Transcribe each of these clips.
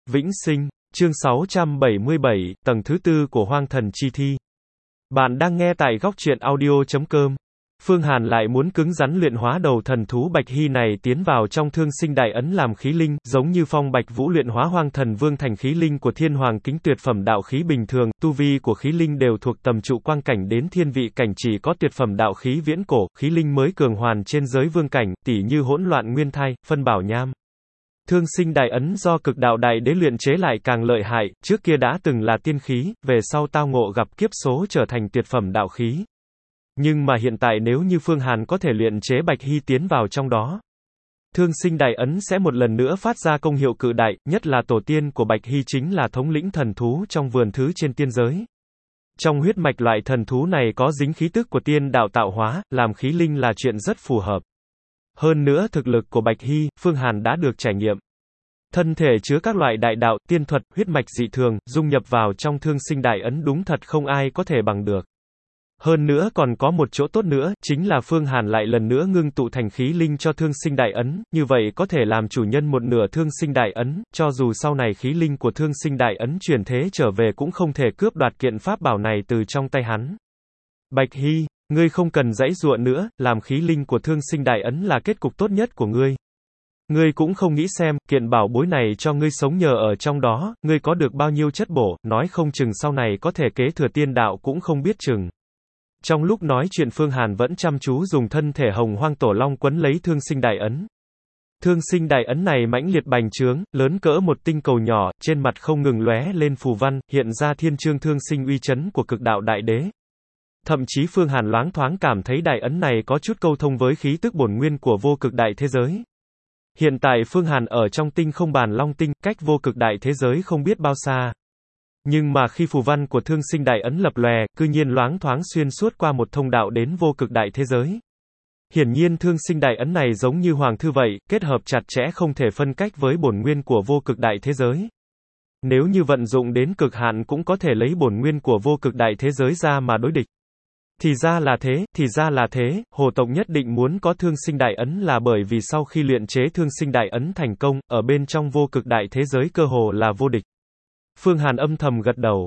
Vĩnh sinh, chương 677, tầng thứ tư của hoang thần chi thi. Bạn đang nghe tại góc truyện audio.com. Phương Hàn lại muốn cứng rắn luyện hóa đầu thần thú Bạch Hy này tiến vào trong thương sinh đại ấn làm khí linh, giống như Phong Bạch Vũ luyện hóa hoang thần vương thành khí linh của thiên hoàng kính tuyệt phẩm đạo khí bình thường, tu vi của khí linh đều thuộc tầm trụ quang cảnh đến thiên vị cảnh, chỉ có tuyệt phẩm đạo khí viễn cổ, khí linh mới cường hoàn trên giới vương cảnh, tỉ như hỗn loạn nguyên thai, phân bảo nham. Thương sinh đại ấn do cực đạo đại đế luyện chế lại càng lợi hại, trước kia đã từng là tiên khí, về sau tao ngộ gặp kiếp số trở thành tuyệt phẩm đạo khí. Nhưng mà hiện tại nếu như Phương Hàn có thể luyện chế Bạch Hy tiến vào trong đó, thương sinh đại ấn sẽ một lần nữa phát ra công hiệu cự đại, nhất là tổ tiên của Bạch Hy chính là thống lĩnh thần thú trong vườn thứ trên tiên giới. Trong huyết mạch loại thần thú này có dính khí tức của tiên đạo tạo hóa, làm khí linh là chuyện rất phù hợp. Hơn nữa thực lực của Bạch Hy, Phương Hàn đã được trải nghiệm. Thân thể chứa các loại đại đạo, tiên thuật, huyết mạch dị thường, dung nhập vào trong thương sinh đại ấn đúng thật không ai có thể bằng được. Hơn nữa còn có một chỗ tốt nữa, chính là Phương Hàn lại lần nữa ngưng tụ thành khí linh cho thương sinh đại ấn, như vậy có thể làm chủ nhân một nửa thương sinh đại ấn, cho dù sau này khí linh của thương sinh đại ấn chuyển thế trở về cũng không thể cướp đoạt kiện pháp bảo này từ trong tay hắn. Bạch Hy, ngươi không cần giãy giụa nữa, làm khí linh của thương sinh đại ấn là kết cục tốt nhất của ngươi. Ngươi cũng không nghĩ xem, kiện bảo bối này cho ngươi sống nhờ ở trong đó, ngươi có được bao nhiêu chất bổ, nói không chừng sau này có thể kế thừa tiên đạo cũng không biết chừng. Trong lúc nói chuyện Phương Hàn vẫn chăm chú dùng thân thể hồng hoang tổ long quấn lấy thương sinh đại ấn. Thương sinh đại ấn này mãnh liệt bành trướng, lớn cỡ một tinh cầu nhỏ, trên mặt không ngừng lóe lên phù văn, hiện ra thiên chương thương sinh uy chấn của cực đạo đại đế. Thậm chí Phương Hàn loáng thoáng cảm thấy đại ấn này có chút câu thông với khí tức bổn nguyên của vô cực đại thế giới. Hiện tại Phương Hàn ở trong tinh không bàn long tinh, cách vô cực đại thế giới không biết bao xa. Nhưng mà khi phù văn của thương sinh đại ấn lập lòe, cư nhiên loáng thoáng xuyên suốt qua một thông đạo đến vô cực đại thế giới. Hiển nhiên thương sinh đại ấn này giống như hoàng thư vậy, kết hợp chặt chẽ không thể phân cách với bổn nguyên của vô cực đại thế giới. Nếu như vận dụng đến cực hạn cũng có thể lấy bổn nguyên của vô cực đại thế giới ra mà đối địch. Thì ra là thế, hồ tộc nhất định muốn có thương sinh đại ấn là bởi vì sau khi luyện chế thương sinh đại ấn thành công, ở bên trong vô cực đại thế giới cơ hồ là vô địch. Phương Hàn âm thầm gật đầu.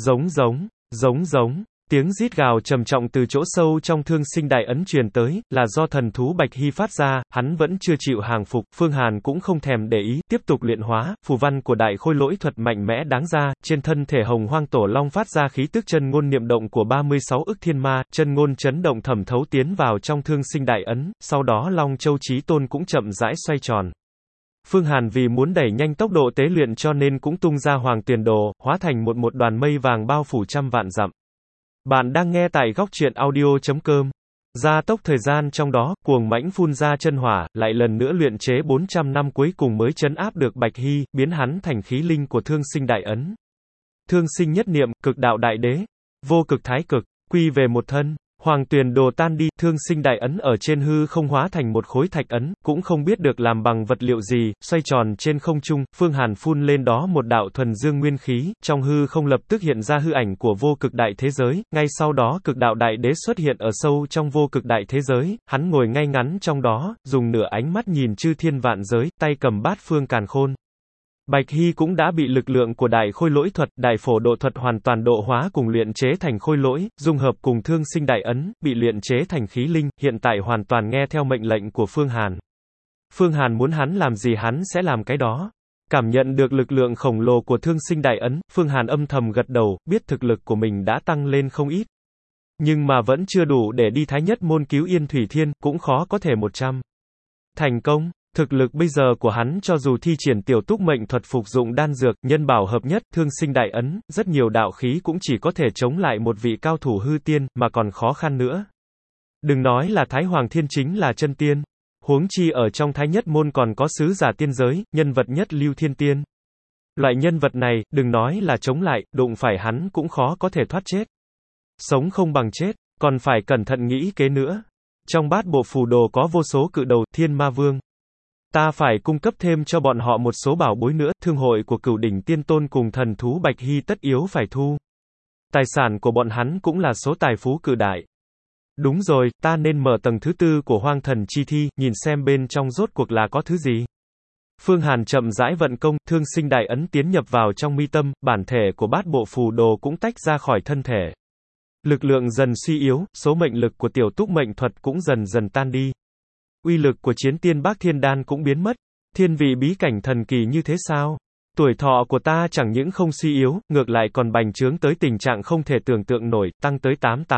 Giống, tiếng rít gào trầm trọng từ chỗ sâu trong thương sinh đại ấn truyền tới, là do thần thú Bạch Hy phát ra, hắn vẫn chưa chịu hàng phục, Phương Hàn cũng không thèm để ý, tiếp tục luyện hóa, phù văn của đại khôi lỗi thuật mạnh mẽ đáng ra, trên thân thể hồng hoang tổ long phát ra khí tức chân ngôn niệm động của 36 ức thiên ma, chân ngôn chấn động thẩm thấu tiến vào trong thương sinh đại ấn, sau đó Long Châu Chí Tôn cũng chậm rãi xoay tròn. Phương Hàn vì muốn đẩy nhanh tốc độ tế luyện cho nên cũng tung ra hoàng tuyền đồ, hóa thành một đoàn mây vàng bao phủ trăm vạn dặm. Bạn đang nghe tại góc truyện audio.com. Gia tốc thời gian trong đó, cuồng mãnh phun ra chân hỏa, lại lần nữa luyện chế 400 năm cuối cùng mới trấn áp được Bạch Hy, biến hắn thành khí linh của thương sinh đại ấn. Thương sinh nhất niệm, cực đạo đại đế, vô cực thái cực, quy về một thân. Hoàng tuyền đồ tan đi, thương sinh đại ấn ở trên hư không hóa thành một khối thạch ấn, cũng không biết được làm bằng vật liệu gì, xoay tròn trên không trung, Phương Hàn phun lên đó một đạo thuần dương nguyên khí, trong hư không lập tức hiện ra hư ảnh của vô cực đại thế giới, ngay sau đó cực đạo đại đế xuất hiện ở sâu trong vô cực đại thế giới, hắn ngồi ngay ngắn trong đó, dùng nửa ánh mắt nhìn chư thiên vạn giới, tay cầm bát phương càn khôn. Bạch Hy cũng đã bị lực lượng của đại khôi lỗi thuật, đại phổ độ thuật hoàn toàn độ hóa cùng luyện chế thành khôi lỗi, dung hợp cùng thương sinh đại ấn, bị luyện chế thành khí linh, hiện tại hoàn toàn nghe theo mệnh lệnh của Phương Hàn. Phương Hàn muốn hắn làm gì hắn sẽ làm cái đó. Cảm nhận được lực lượng khổng lồ của thương sinh đại ấn, Phương Hàn âm thầm gật đầu, biết thực lực của mình đã tăng lên không ít. Nhưng mà vẫn chưa đủ để đi Thái Nhất môn cứu Yên Thủy Thiên, cũng khó có thể 100. Thành công. Thực lực bây giờ của hắn cho dù thi triển tiểu túc mệnh thuật phục dụng đan dược, nhân bảo hợp nhất, thương sinh đại ấn, rất nhiều đạo khí cũng chỉ có thể chống lại một vị cao thủ hư tiên, mà còn khó khăn nữa. Đừng nói là Thái Hoàng Thiên chính là chân tiên. Huống chi ở trong Thái Nhất môn còn có sứ giả tiên giới, nhân vật nhất Lưu Thiên Tiên. Loại nhân vật này, đừng nói là chống lại, đụng phải hắn cũng khó có thể thoát chết. Sống không bằng chết, còn phải cẩn thận nghĩ kế nữa. Trong bát bộ phù đồ có vô số cự đầu, thiên ma vương. Ta phải cung cấp thêm cho bọn họ một số bảo bối nữa, thương hội của Cửu Đỉnh Tiên Tôn cùng thần thú Bạch Hy tất yếu phải thu. Tài sản của bọn hắn cũng là số tài phú cự đại. Đúng rồi, ta nên mở tầng thứ tư của hoang thần chi thi, nhìn xem bên trong rốt cuộc là có thứ gì. Phương Hàn chậm rãi vận công, thương sinh đại ấn tiến nhập vào trong mi tâm, bản thể của bát bộ phù đồ cũng tách ra khỏi thân thể. Lực lượng dần suy yếu, số mệnh lực của tiểu túc mệnh thuật cũng dần dần tan đi. Uy lực của chiến tiên Bác Thiên Đan cũng biến mất. Thiên vị bí cảnh thần kỳ như thế sao? Tuổi thọ của ta chẳng những không suy yếu, ngược lại còn bành trướng tới tình trạng không thể tưởng tượng nổi, tăng tới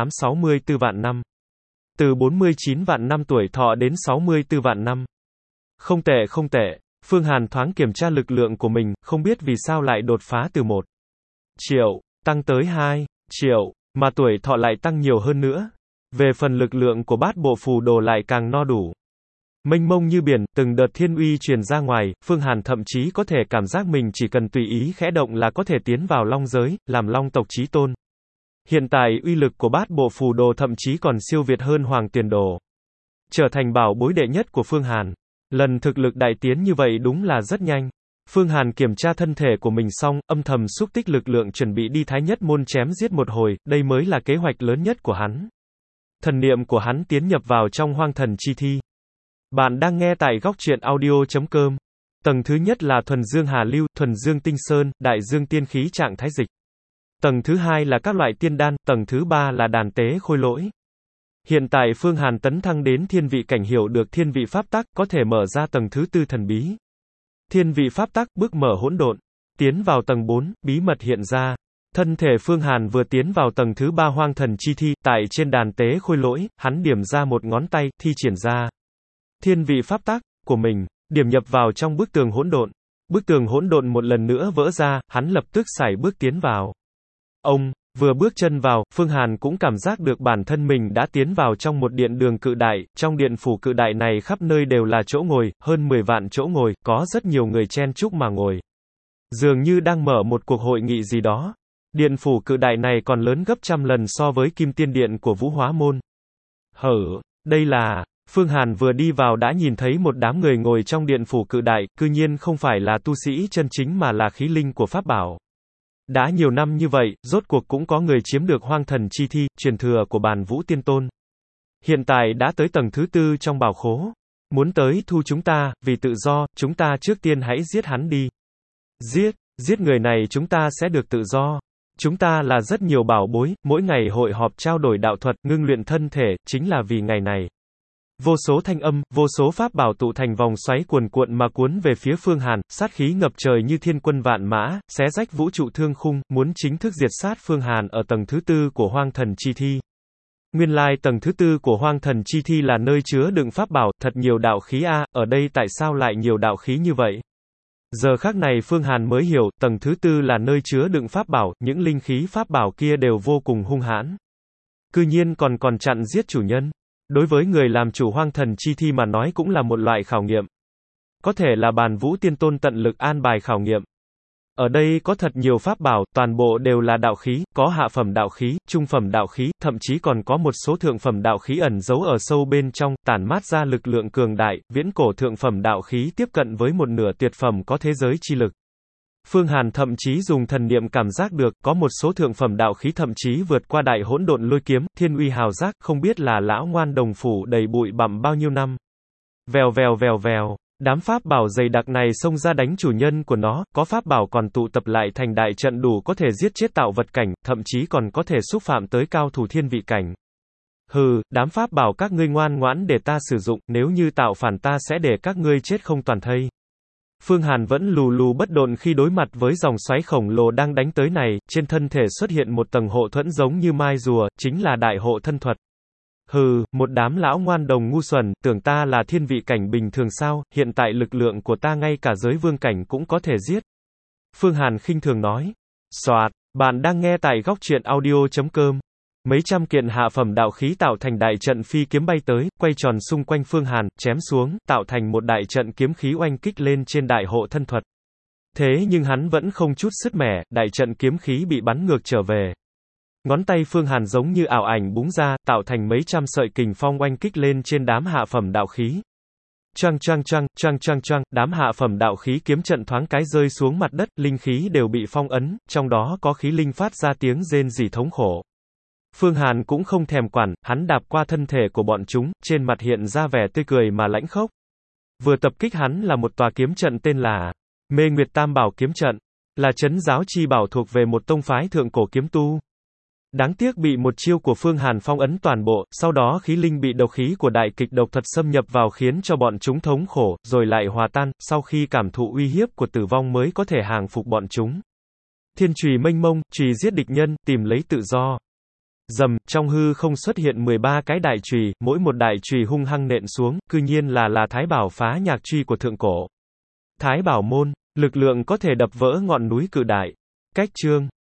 64 vạn năm. Từ 49 vạn năm tuổi thọ đến 64 vạn năm. Không tệ không tệ. Phương Hàn thoáng kiểm tra lực lượng của mình, không biết vì sao lại đột phá từ 1 triệu, tăng tới 2 triệu, mà tuổi thọ lại tăng nhiều hơn nữa. Về phần lực lượng của bát bộ phù đồ lại càng no đủ. Mênh mông như biển, từng đợt thiên uy truyền ra ngoài, Phương Hàn thậm chí có thể cảm giác mình chỉ cần tùy ý khẽ động là có thể tiến vào long giới, làm long tộc chí tôn. Hiện tại uy lực của bát bộ phù đồ thậm chí còn siêu việt hơn Hoàng Tiền Đồ. Trở thành bảo bối đệ nhất của Phương Hàn. Lần thực lực đại tiến như vậy đúng là rất nhanh. Phương Hàn kiểm tra thân thể của mình xong, âm thầm xúc tích lực lượng chuẩn bị đi Thái Nhất Môn chém giết một hồi, đây mới là kế hoạch lớn nhất của hắn. Thần niệm của hắn tiến nhập vào trong hoang thần chi thi. Bạn đang nghe tại góc truyện audio.com. Tầng thứ nhất là thuần dương hà lưu, thuần dương tinh sơn, đại dương tiên khí trạng thái dịch. Tầng thứ hai là các loại tiên đan, tầng thứ ba là đàn tế khôi lỗi. Hiện tại Phương Hàn tấn thăng đến thiên vị cảnh, hiểu được thiên vị pháp tắc, có thể mở ra tầng thứ tư thần bí. Thiên vị pháp tắc, bước mở hỗn độn. Tiến vào tầng 4, bí mật hiện ra. Thân thể Phương Hàn vừa tiến vào tầng thứ 3 hoang thần chi thi, tại trên đàn tế khôi lỗi, hắn điểm ra một ngón tay, thi triển ra thiên vị pháp tắc của mình, điểm nhập vào trong bức tường hỗn độn. Bức tường hỗn độn một lần nữa vỡ ra, hắn lập tức sải bước tiến vào. Ông vừa bước chân vào, Phương Hàn cũng cảm giác được bản thân mình đã tiến vào trong một điện đường cự đại, trong điện phủ cự đại này khắp nơi đều là chỗ ngồi, hơn 10 vạn chỗ ngồi, có rất nhiều người chen chúc mà ngồi. Dường như đang mở một cuộc hội nghị gì đó. Điện phủ cự đại này còn lớn gấp trăm lần so với Kim Tiên Điện của Vũ Hóa Môn. Đây là... Phương Hàn vừa đi vào đã nhìn thấy một đám người ngồi trong điện phủ cự đại, cư nhiên không phải là tu sĩ chân chính mà là khí linh của pháp bảo. Đã nhiều năm như vậy, rốt cuộc cũng có người chiếm được hoang thần chi thi, truyền thừa của Bàn Vũ Tiên Tôn. Hiện tại đã tới tầng thứ tư trong bảo khố. Muốn tới thu chúng ta, vì tự do, chúng ta trước tiên hãy giết hắn đi. Giết người này chúng ta sẽ được tự do. Chúng ta là rất nhiều bảo bối, mỗi ngày hội họp trao đổi đạo thuật, ngưng luyện thân thể, chính là vì ngày này. Vô số thanh âm, vô số pháp bảo tụ thành vòng xoáy cuồn cuộn mà cuốn về phía Phương Hàn, sát khí ngập trời như thiên quân vạn mã, xé rách vũ trụ thương khung, muốn chính thức diệt sát Phương Hàn ở tầng thứ tư của hoang thần chi thi. Nguyên lai tầng thứ tư của hoang thần chi thi là nơi chứa đựng pháp bảo, thật nhiều đạo khí a, ở đây tại sao lại nhiều đạo khí như vậy? Giờ khắc này Phương Hàn mới hiểu, tầng thứ tư là nơi chứa đựng pháp bảo, những linh khí pháp bảo kia đều vô cùng hung hãn. Cư nhiên còn chặn giết chủ nhân. Đối với người làm chủ hoang thần chi thi mà nói cũng là một loại khảo nghiệm. Có thể là Bàn Vũ Tiên Tôn tận lực an bài khảo nghiệm. Ở đây có thật nhiều pháp bảo, toàn bộ đều là đạo khí, có hạ phẩm đạo khí, trung phẩm đạo khí, thậm chí còn có một số thượng phẩm đạo khí ẩn giấu ở sâu bên trong, tản mát ra lực lượng cường đại, viễn cổ thượng phẩm đạo khí tiếp cận với một nửa tuyệt phẩm có thế giới chi lực. Phương Hàn thậm chí dùng thần niệm cảm giác được, có một số thượng phẩm đạo khí thậm chí vượt qua đại hỗn độn lôi kiếm, thiên uy hào giác, không biết là lão ngoan đồng phủ đầy bụi bặm bao nhiêu năm. Vèo, đám pháp bảo dày đặc này xông ra đánh chủ nhân của nó, có pháp bảo còn tụ tập lại thành đại trận đủ có thể giết chết tạo vật cảnh, thậm chí còn có thể xúc phạm tới cao thủ thiên vị cảnh. Đám pháp bảo các ngươi ngoan ngoãn để ta sử dụng, nếu như tạo phản ta sẽ để các ngươi chết không toàn thây. Phương Hàn vẫn lù bất độn khi đối mặt với dòng xoáy khổng lồ đang đánh tới này, trên thân thể xuất hiện một tầng hộ thuẫn giống như mai rùa, chính là đại hộ thân thuật. Một đám lão ngoan đồng ngu xuẩn, tưởng ta là thiên vị cảnh bình thường sao, hiện tại lực lượng của ta ngay cả giới vương cảnh cũng có thể giết. Phương Hàn khinh thường nói. Soạt, bạn đang nghe tại góc truyện audio.com. Mấy trăm kiện hạ phẩm đạo khí tạo thành đại trận phi kiếm bay tới, quay tròn xung quanh Phương Hàn, chém xuống, tạo thành một đại trận kiếm khí oanh kích lên trên đại hộ thân thuật. Thế nhưng hắn vẫn không chút sứt mẻ, đại trận kiếm khí bị bắn ngược trở về. Ngón tay Phương Hàn giống như ảo ảnh búng ra, tạo thành mấy trăm sợi kình phong oanh kích lên trên đám hạ phẩm đạo khí. Choang, đám hạ phẩm đạo khí kiếm trận thoáng cái rơi xuống mặt đất, linh khí đều bị phong ấn, trong đó có khí linh phát ra tiếng rên rỉ thống khổ. Phương Hàn cũng không thèm quản, hắn đạp qua thân thể của bọn chúng, trên mặt hiện ra vẻ tươi cười mà lãnh khốc. Vừa tập kích hắn là một tòa kiếm trận tên là Mê Nguyệt Tam Bảo kiếm trận, là trấn giáo chi bảo thuộc về một tông phái thượng cổ kiếm tu. Đáng tiếc bị một chiêu của Phương Hàn phong ấn toàn bộ, sau đó khí linh bị độc khí của đại kịch độc thuật xâm nhập vào khiến cho bọn chúng thống khổ, rồi lại hòa tan, sau khi cảm thụ uy hiếp của tử vong mới có thể hàng phục bọn chúng. Thiên chùy mênh mông, chùy giết địch nhân, tìm lấy tự do. Rầm, trong hư không xuất hiện 13 cái đại chùy, mỗi một đại chùy hung hăng nện xuống, cư nhiên là Thái Bảo phá nhạc chùy của thượng cổ. Thái Bảo môn, lực lượng có thể đập vỡ ngọn núi cự đại. Cách chương